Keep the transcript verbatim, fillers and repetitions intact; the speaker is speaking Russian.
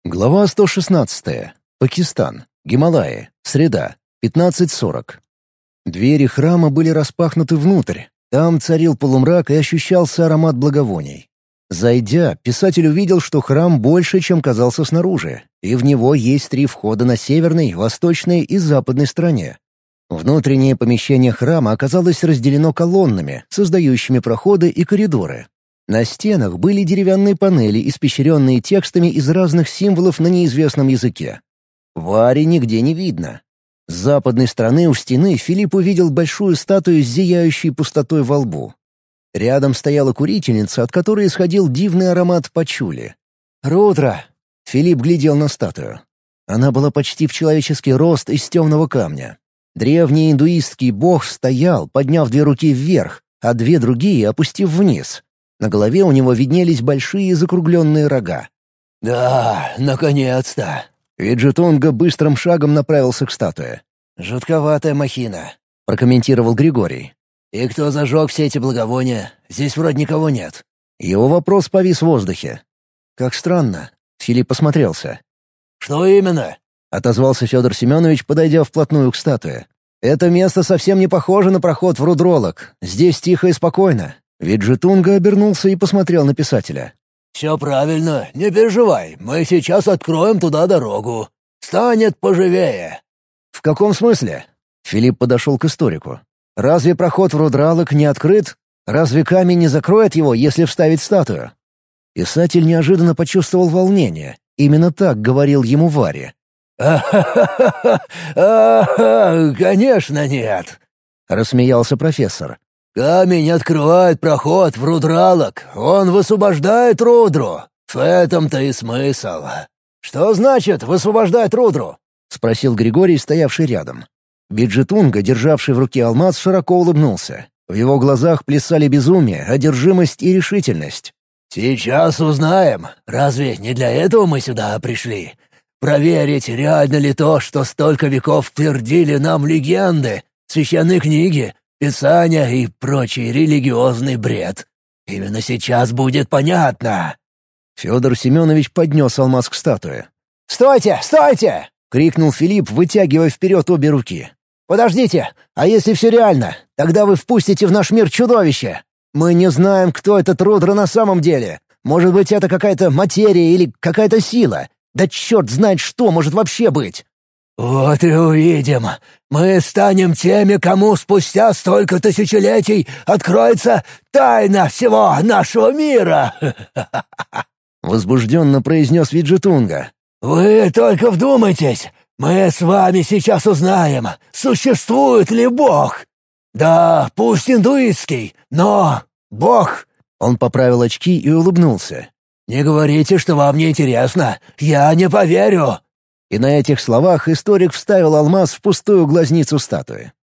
Глава сто шестнадцатая. Пакистан. Гималаи. Среда. пятнадцать сорок. Двери храма были распахнуты внутрь. Там царил полумрак и ощущался аромат благовоний. Зайдя, писатель увидел, что храм больше, чем казался снаружи, и в него есть три входа на северной, восточной и западной стороне. Внутреннее помещение храма оказалось разделено колоннами, создающими проходы и коридоры. На стенах были деревянные панели, испещренные текстами из разных символов на неизвестном языке. Вари нигде не видно. С западной стороны у стены Филипп увидел большую статую с зияющей пустотой во лбу. Рядом стояла курительница, от которой исходил дивный аромат пачули. «Рудра!» — Филипп глядел на статую. Она была почти в человеческий рост из темного камня. Древний индуистский бог стоял, подняв две руки вверх, а две другие опустив вниз. На голове у него виднелись большие закругленные рога. «Да, наконец-то!» Виджетунга быстрым шагом направился к статуе. «Жутковатая махина», — прокомментировал Григорий. «И кто зажег все эти благовония? Здесь вроде никого нет». Его вопрос повис в воздухе. «Как странно». Филипп посмотрелся. «Что именно?» — отозвался Федор Семенович, подойдя вплотную к статуе. «Это место совсем не похоже на проход в Рудролог. Здесь тихо и спокойно». Виджетунга обернулся и посмотрел на писателя. «Все правильно, не переживай, мы сейчас откроем туда дорогу. Станет поживее». «В каком смысле?» Филипп подошел к историку. «Разве проход в Рудралок не открыт? Разве камень не закроет его, если вставить статую?» Писатель неожиданно почувствовал волнение. Именно так говорил ему Варя. «А-ха-ха-ха! Конечно нет!» — рассмеялся профессор. «Камень открывает проход в Рудралок, он высвобождает Рудру. В этом-то и смысл». «Что значит «высвобождать Рудру»?» — спросил Григорий, стоявший рядом. Виджетунга, державший в руке алмаз, широко улыбнулся. В его глазах плясали безумие, одержимость и решительность. «Сейчас узнаем. Разве не для этого мы сюда пришли? Проверить, реально ли то, что столько веков твердили нам легенды, священные книги, писания и прочий религиозный бред. Именно сейчас будет понятно». Федор Семенович поднес алмаз к статуе. «Стойте! Стойте!» — крикнул Филипп, вытягивая вперед обе руки. «Подождите! А если все реально? Тогда вы впустите в наш мир чудовище! Мы не знаем, кто этот Рудра на самом деле. Может быть, это какая-то материя или какая-то сила. Да черт знает, что может вообще быть!» «Вот и увидим. Мы станем теми, кому спустя столько тысячелетий откроется тайна всего нашего мира!» Возбужденно произнес Виджетунга. «Вы только вдумайтесь! Мы с вами сейчас узнаем, существует ли Бог! Да, пусть индуистский, но Бог!» Он поправил очки и улыбнулся. «Не говорите, что вам не интересно. Я не поверю!» И на этих словах историк вставил алмаз в пустую глазницу статуи.